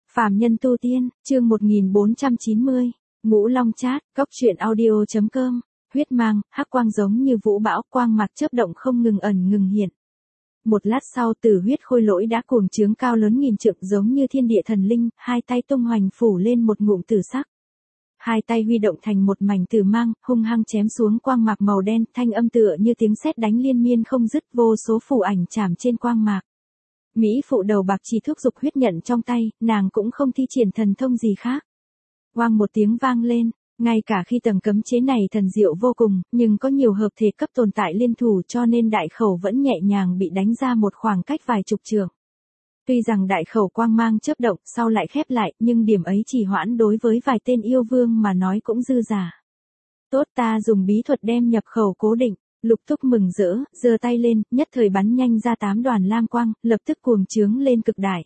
Phàm nhân tu tiên, chương 1490, Ngũ Long Chat, Cốc truyện audio.com, huyết mang, hắc quang giống như vũ bão, quang mạc chớp động không ngừng ẩn ngừng hiện. Một lát sau Tử Huyết Khôi Lỗi đã cuồng trướng cao lớn nghìn trượng giống như thiên địa thần linh, hai tay tung hoành phủ lên một ngụm tử sắc. Hai tay huy động thành một mảnh tử mang, hung hăng chém xuống quang mạc màu đen, thanh âm tựa như tiếng sét đánh liên miên không dứt, vô số phù ảnh chạm trên quang mạc. Mỹ phụ đầu bạc chỉ thúc giục huyết nhận trong tay, nàng cũng không thi triển thần thông gì khác. Oang một tiếng vang lên, ngay cả khi tầng cấm chế này thần diệu vô cùng, nhưng có nhiều hợp thể cấp tồn tại liên thủ cho nên đại khẩu vẫn nhẹ nhàng bị đánh ra một khoảng cách vài chục trượng. Tuy rằng đại khẩu quang mang chớp động sau lại khép lại, nhưng điểm ấy chỉ hoãn đối với vài tên yêu vương mà nói cũng dư giả. Tốt, ta dùng bí thuật đem nhập khẩu cố định. Lục Túc mừng rỡ, giơ tay lên, nhất thời bắn nhanh ra 8 đoàn lam quang, lập tức cuồng trướng lên cực đại.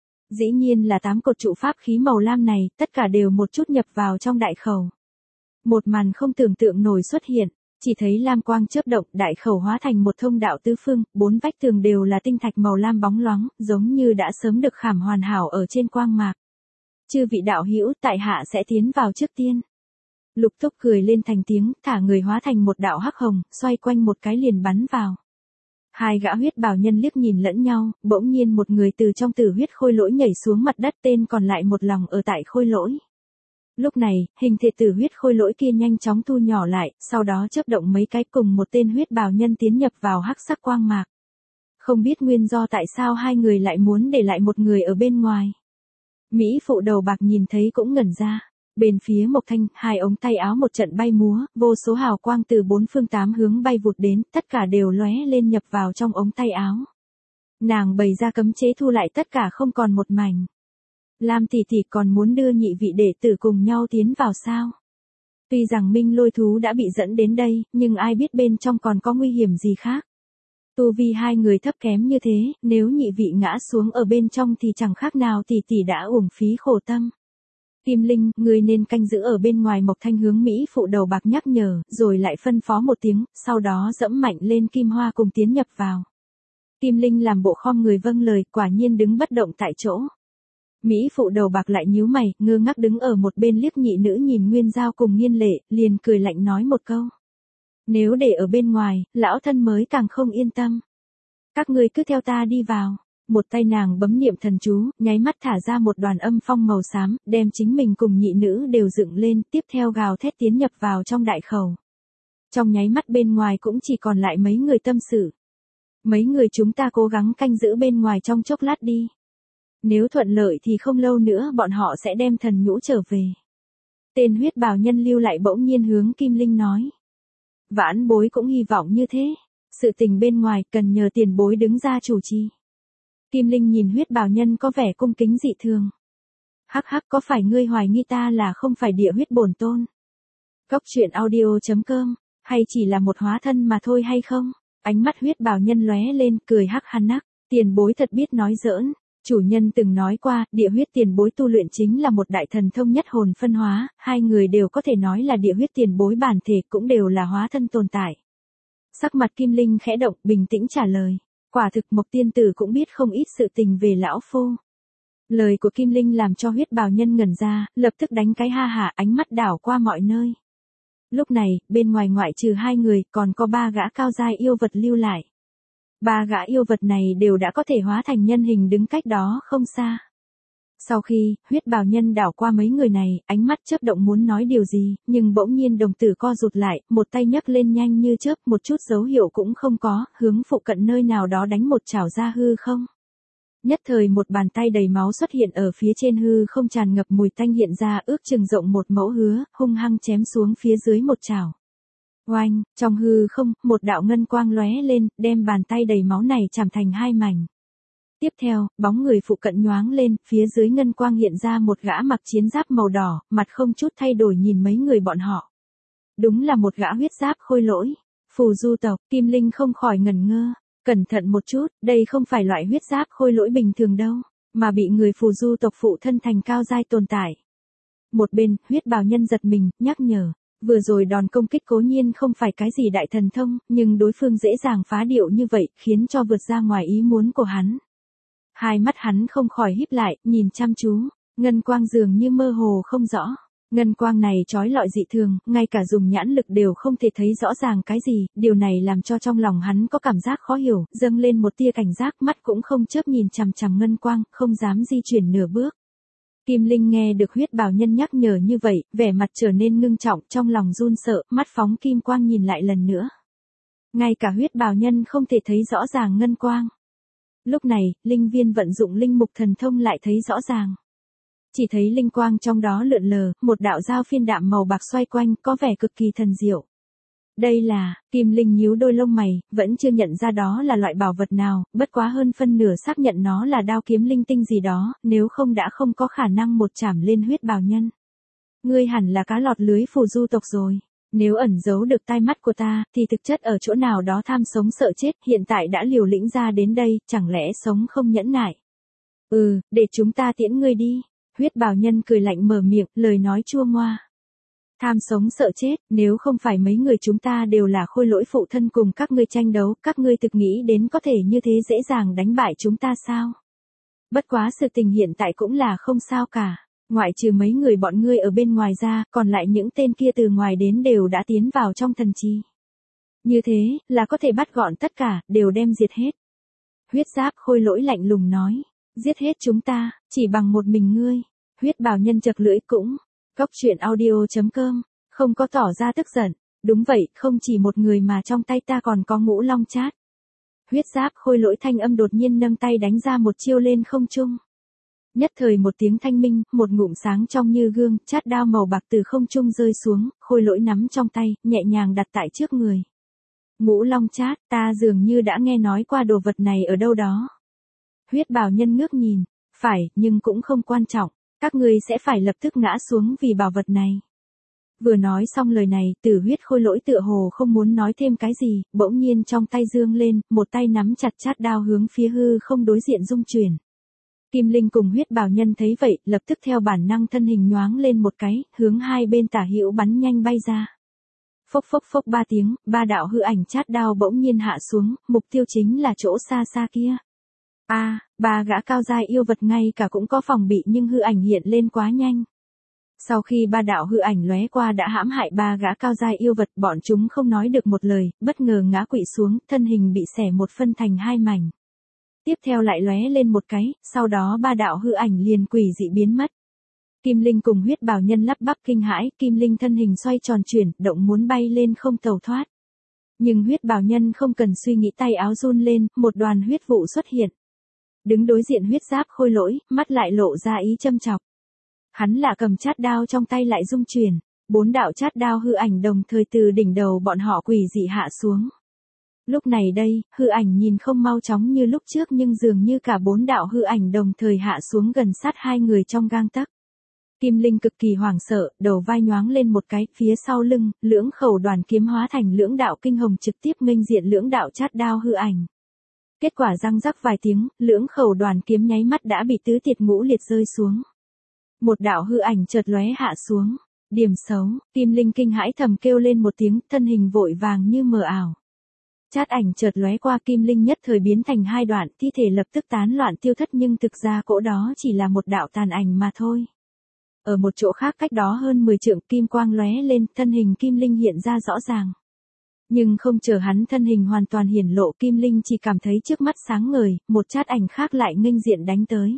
Dĩ nhiên là 8 cột trụ pháp khí màu lam này, tất cả đều một chút nhập vào trong đại khẩu. Một màn không tưởng tượng nổi xuất hiện, chỉ thấy lam quang chớp động, đại khẩu hóa thành một thông đạo tứ phương, 4 vách tường đều là tinh thạch màu lam bóng loáng, giống như đã sớm được khảm hoàn hảo ở trên quang mạc. Chư vị đạo hữu, tại hạ sẽ tiến vào trước tiên. Lục Túc cười lên thành tiếng, thả người hóa thành một đạo hắc hồng, xoay quanh một cái liền bắn vào. Hai gã huyết bào nhân liếc nhìn lẫn nhau, bỗng nhiên một người từ trong Tử Huyết Khôi Lỗi nhảy xuống mặt đất, tên còn lại một lòng ở tại khôi lỗi. Lúc này, hình thể Tử Huyết Khôi Lỗi kia nhanh chóng thu nhỏ lại, sau đó chớp động mấy cái cùng một tên huyết bào nhân tiến nhập vào hắc sắc quang mạc. Không biết nguyên do tại sao hai người lại muốn để lại một người ở bên ngoài. Mỹ phụ đầu bạc nhìn thấy cũng ngẩn ra. Bên phía Mộc Thanh, hai ống tay áo một trận bay múa, vô số hào quang từ 4 phương 8 hướng bay vụt đến, tất cả đều lóe lên nhập vào trong ống tay áo. Nàng bày ra cấm chế thu lại tất cả không còn một mảnh. Lam tỷ tỷ còn muốn đưa nhị vị đệ tử cùng nhau tiến vào sao? Tuy rằng Minh Lôi thú đã bị dẫn đến đây, nhưng ai biết bên trong còn có nguy hiểm gì khác. Tu vi hai người thấp kém như thế, nếu nhị vị ngã xuống ở bên trong thì chẳng khác nào tỷ tỷ đã uổng phí khổ tâm. Kim Linh, ngươi nên canh giữ ở bên ngoài. Mộc Thanh hướng Mỹ phụ đầu bạc nhắc nhở, rồi lại phân phó một tiếng, sau đó dẫm mạnh lên kim hoa cùng tiến nhập vào. Kim Linh làm bộ khom người vâng lời, quả nhiên đứng bất động tại chỗ. Mỹ phụ đầu bạc lại nhíu mày, ngơ ngác đứng ở một bên liếc nhị nữ nhìn Nguyên Giao cùng Nghiên Lệ, liền cười lạnh nói một câu. Nếu để ở bên ngoài, lão thân mới càng không yên tâm. Các ngươi cứ theo ta đi vào. Một tay nàng bấm niệm thần chú, nháy mắt thả ra một đoàn âm phong màu xám, đem chính mình cùng nhị nữ đều dựng lên, tiếp theo gào thét tiến nhập vào trong đại khẩu. Trong nháy mắt bên ngoài cũng chỉ còn lại mấy người tâm sự. Mấy người chúng ta cố gắng canh giữ bên ngoài trong chốc lát đi. Nếu thuận lợi thì không lâu nữa bọn họ sẽ đem thần nhũ trở về. Tên huyết bào nhân lưu lại bỗng nhiên hướng Kim Linh nói. Vãn bối cũng hy vọng như thế. Sự tình bên ngoài cần nhờ tiền bối đứng ra chủ trì. Kim Linh nhìn huyết bào nhân có vẻ cung kính dị thường. Hắc hắc, có phải ngươi hoài nghi ta là không phải địa huyết bổn tôn? Cốc truyện audio.com, hay chỉ là một hóa thân mà thôi hay không? Ánh mắt huyết bào nhân lóe lên, cười hắc hăn nắc, tiền bối thật biết nói giỡn. Chủ nhân từng nói qua, địa huyết tiền bối tu luyện chính là một đại thần thông nhất hồn phân hóa, hai người đều có thể nói là địa huyết tiền bối bản thể cũng đều là hóa thân tồn tại. Sắc mặt Kim Linh khẽ động, bình tĩnh trả lời. Quả thực Mộc tiên tử cũng biết không ít sự tình về lão phu. Lời của Kim Linh làm cho huyết bào nhân ngẩn ra, lập tức đánh cái ha hả, ánh mắt đảo qua mọi nơi. Lúc này, bên ngoài ngoại trừ hai người, còn có 3 gã cao giai yêu vật lưu lại. 3 gã yêu vật này đều đã có thể hóa thành nhân hình đứng cách đó không xa. Sau khi, huyết bào nhân đảo qua mấy người này, ánh mắt chớp động muốn nói điều gì, nhưng bỗng nhiên đồng tử co rụt lại, một tay nhấc lên nhanh như chớp, một chút dấu hiệu cũng không có, hướng phụ cận nơi nào đó đánh một chảo ra hư không. Nhất thời một bàn tay đầy máu xuất hiện ở phía trên hư không, tràn ngập mùi tanh hiện ra, ước chừng rộng một mẫu hứa, hung hăng chém xuống phía dưới một chảo. Oanh, trong hư không, một đạo ngân quang lóe lên, đem bàn tay đầy máu này chạm thành 2 mảnh. Tiếp theo, bóng người phụ cận nhoáng lên, phía dưới ngân quang hiện ra một gã mặc chiến giáp màu đỏ, mặt không chút thay đổi nhìn mấy người bọn họ. Đúng là một gã huyết giáp khôi lỗi. Phù du tộc, Kim Linh không khỏi ngẩn ngơ. Cẩn thận một chút, đây không phải loại huyết giáp khôi lỗi bình thường đâu, mà bị người phù du tộc phụ thân thành cao giai tồn tại. Một bên, huyết bào nhân giật mình, nhắc nhở. Vừa rồi đòn công kích cố nhiên không phải cái gì đại thần thông, nhưng đối phương dễ dàng phá điệu như vậy, khiến cho vượt ra ngoài ý muốn của hắn. Hai mắt hắn không khỏi híp lại, nhìn chăm chú. Ngân quang dường như mơ hồ không rõ. Ngân quang này trói lọi dị thường, ngay cả dùng nhãn lực đều không thể thấy rõ ràng cái gì, điều này làm cho trong lòng hắn có cảm giác khó hiểu, dâng lên một tia cảnh giác, mắt cũng không chớp nhìn chằm chằm ngân quang, không dám di chuyển nửa bước. Kim Linh nghe được huyết bào nhân nhắc nhở như vậy, vẻ mặt trở nên ngưng trọng, trong lòng run sợ, mắt phóng kim quang nhìn lại lần nữa. Ngay cả huyết bào nhân không thể thấy rõ ràng ngân quang. Lúc này, linh viên vận dụng linh mục thần thông lại thấy rõ ràng. Chỉ thấy linh quang trong đó lượn lờ, một đạo dao phiên đạm màu bạc xoay quanh, có vẻ cực kỳ thần diệu. Đây là, Kim Linh nhíu đôi lông mày, vẫn chưa nhận ra đó là loại bảo vật nào, bất quá hơn phân nửa xác nhận nó là đao kiếm linh tinh gì đó, nếu không đã không có khả năng một chảm lên huyết bào nhân. Ngươi hẳn là cá lọt lưới phù du tộc rồi. Nếu ẩn giấu được tai mắt của ta, thì thực chất ở chỗ nào đó tham sống sợ chết, hiện tại đã liều lĩnh ra đến đây, chẳng lẽ sống không nhẫn nại. Để chúng ta tiễn ngươi đi. Huyết bào nhân cười lạnh mở miệng, lời nói chua ngoa. Tham sống sợ chết, nếu không phải mấy người chúng ta đều là khôi lỗi phụ thân cùng các ngươi tranh đấu, các ngươi thực nghĩ đến có thể như thế dễ dàng đánh bại chúng ta sao? Bất quá sự tình hiện tại cũng là không sao cả. Ngoại trừ mấy người bọn ngươi ở bên ngoài ra, còn lại những tên kia từ ngoài đến đều đã tiến vào trong thần trì. Như thế, là có thể bắt gọn tất cả, đều đem diệt hết. Huyết giáp khôi lỗi lạnh lùng nói. Giết hết chúng ta, chỉ bằng một mình ngươi. Huyết bào nhân chật lưỡi cũng. Cóc truyện audio.com, không có tỏ ra tức giận. Đúng vậy, không chỉ một người mà trong tay ta còn có ngũ long chát. Huyết giáp khôi lỗi thanh âm đột nhiên nâng tay đánh ra một chiêu lên không trung. Nhất thời một tiếng thanh minh, một ngụm sáng trong như gương, chát đao màu bạc từ không trung rơi xuống, khôi lỗi nắm trong tay, nhẹ nhàng đặt tại trước người. Ngũ long chát, ta dường như đã nghe nói qua đồ vật này ở đâu đó. Huyết bào nhân ngước nhìn, phải, nhưng cũng không quan trọng, các ngươi sẽ phải lập tức ngã xuống vì bảo vật này. Vừa nói xong lời này, Tử huyết khôi lỗi tựa hồ không muốn nói thêm cái gì, bỗng nhiên trong tay dương lên, một tay nắm chặt chát đao hướng phía hư không đối diện dung chuyển. Kim Linh cùng huyết bào nhân thấy vậy, lập tức theo bản năng thân hình nhoáng lên một cái, hướng hai bên tả hữu bắn nhanh bay ra. Phốc phốc phốc ba tiếng, ba đạo hư ảnh chát đao bỗng nhiên hạ xuống, mục tiêu chính là chỗ xa xa kia. Ba gã cao giai yêu vật ngay cả cũng có phòng bị nhưng hư ảnh hiện lên quá nhanh. Sau khi ba đạo hư ảnh lóe qua đã hãm hại ba gã cao giai yêu vật, bọn chúng không nói được một lời, bất ngờ ngã quỵ xuống, thân hình bị xẻ một phân thành hai mảnh. Tiếp theo lại lóe lên một cái, sau đó ba đạo hư ảnh liền quỷ dị biến mất. Kim Linh cùng huyết bào nhân lắp bắp kinh hãi, Kim Linh thân hình xoay tròn chuyển, động muốn bay lên không tẩu thoát. Nhưng huyết bào nhân không cần suy nghĩ, tay áo run lên, một đoàn huyết vụ xuất hiện. Đứng đối diện huyết giáp khôi lỗi, mắt lại lộ ra ý châm chọc. Hắn là cầm chát đao trong tay lại rung chuyển, bốn đạo chát đao hư ảnh đồng thời từ đỉnh đầu bọn họ quỷ dị hạ xuống. Lúc này đây, hư ảnh nhìn không mau chóng như lúc trước nhưng dường như cả bốn đạo hư ảnh đồng thời hạ xuống gần sát hai người trong gang tấc. Kim Linh cực kỳ hoảng sợ, đầu vai nhoáng lên một cái, phía sau lưng, lưỡng khẩu đoàn kiếm hóa thành lưỡng đạo kinh hồng trực tiếp nghênh diện lưỡng đạo chát đao hư ảnh. Kết quả răng rắc vài tiếng, lưỡng khẩu đoàn kiếm nháy mắt đã bị tứ tiệt ngũ liệt rơi xuống. Một đạo hư ảnh chợt lóe hạ xuống. Điểm xấu, Kim Linh kinh hãi thầm kêu lên một tiếng, thân hình vội vàng như mờ ảo. Chát ảnh chợt lóe qua, Kim Linh nhất thời biến thành hai đoạn, thi thể lập tức tán loạn tiêu thất nhưng thực ra cỗ đó chỉ là một đạo tàn ảnh mà thôi. Ở một chỗ khác cách đó hơn 10 trượng, kim quang lóe lên, thân hình Kim Linh hiện ra rõ ràng. Nhưng không chờ hắn thân hình hoàn toàn hiển lộ, Kim Linh chỉ cảm thấy trước mắt sáng ngời, một chát ảnh khác lại nghênh diện đánh tới.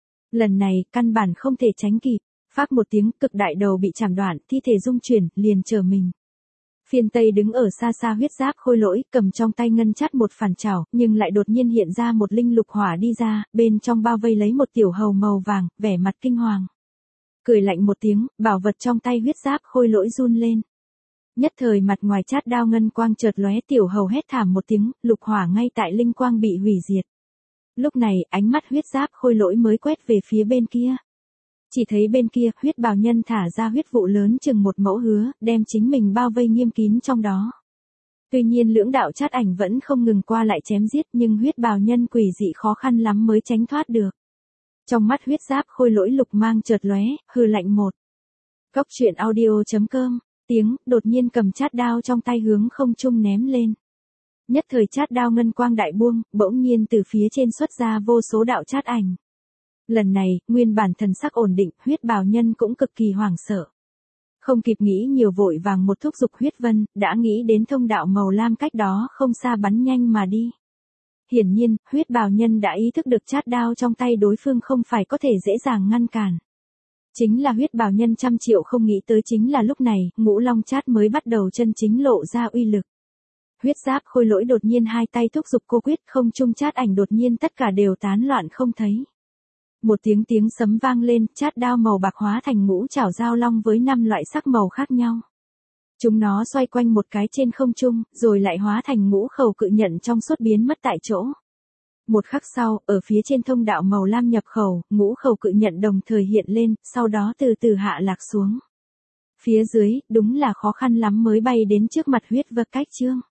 Lần này, căn bản không thể tránh kịp, phác một tiếng, cực đại đầu bị chảm đoạn, thi thể rung chuyển, liền trở mình. Phiên Tây đứng ở xa xa huyết giáp khôi lỗi, cầm trong tay ngân chát một phản trảo, nhưng lại đột nhiên hiện ra một linh lục hỏa đi ra, bên trong bao vây lấy một tiểu hầu màu vàng, vẻ mặt kinh hoàng. Cười lạnh một tiếng, bảo vật trong tay huyết giáp khôi lỗi run lên. Nhất thời mặt ngoài chát đao ngân quang chợt lóe, tiểu hầu hét thảm một tiếng, lục hỏa ngay tại linh quang bị hủy diệt. Lúc này, ánh mắt huyết giáp khôi lỗi mới quét về phía bên kia. Chỉ thấy bên kia, huyết bào nhân thả ra huyết vụ lớn chừng một mẫu hứa, đem chính mình bao vây nghiêm kín trong đó. Tuy nhiên lưỡng đạo chát ảnh vẫn không ngừng qua lại chém giết nhưng huyết bào nhân quỷ dị khó khăn lắm mới tránh thoát được. Trong mắt huyết giáp khôi lỗi lục mang chợt lóe, hừ lạnh một. Cóc truyện audio.com, tiếng, đột nhiên cầm chát đao trong tay hướng không trung ném lên. Nhất thời chát đao ngân quang đại buông, bỗng nhiên từ phía trên xuất ra vô số đạo chát ảnh. Lần này, nguyên bản thần sắc ổn định, huyết bào nhân cũng cực kỳ hoảng sợ. Không kịp nghĩ nhiều vội vàng một thúc dục huyết vân, đã nghĩ đến thông đạo màu lam cách đó không xa bắn nhanh mà đi. Hiển nhiên, huyết bào nhân đã ý thức được chát đao trong tay đối phương không phải có thể dễ dàng ngăn cản. Chính là huyết bào nhân trăm triệu không nghĩ tới chính là lúc này, Ngũ Long Chát mới bắt đầu chân chính lộ ra uy lực. Huyết Giáp Khôi Lỗi đột nhiên hai tay thúc giục cô quyết, không trung chát ảnh đột nhiên tất cả đều tán loạn không thấy. Một tiếng sấm vang lên, chát đao màu bạc hóa thành ngũ trảo giao long với 5 loại sắc màu khác nhau. Chúng nó xoay quanh một cái trên không trung, rồi lại hóa thành ngũ khẩu cự nhận trong suốt biến mất tại chỗ. Một khắc sau, ở phía trên thông đạo màu lam nhập khẩu, ngũ khẩu cự nhận đồng thời hiện lên, sau đó từ từ hạ lạc xuống. Phía dưới, đúng là khó khăn lắm mới bay đến trước mặt huyết vực cách chương.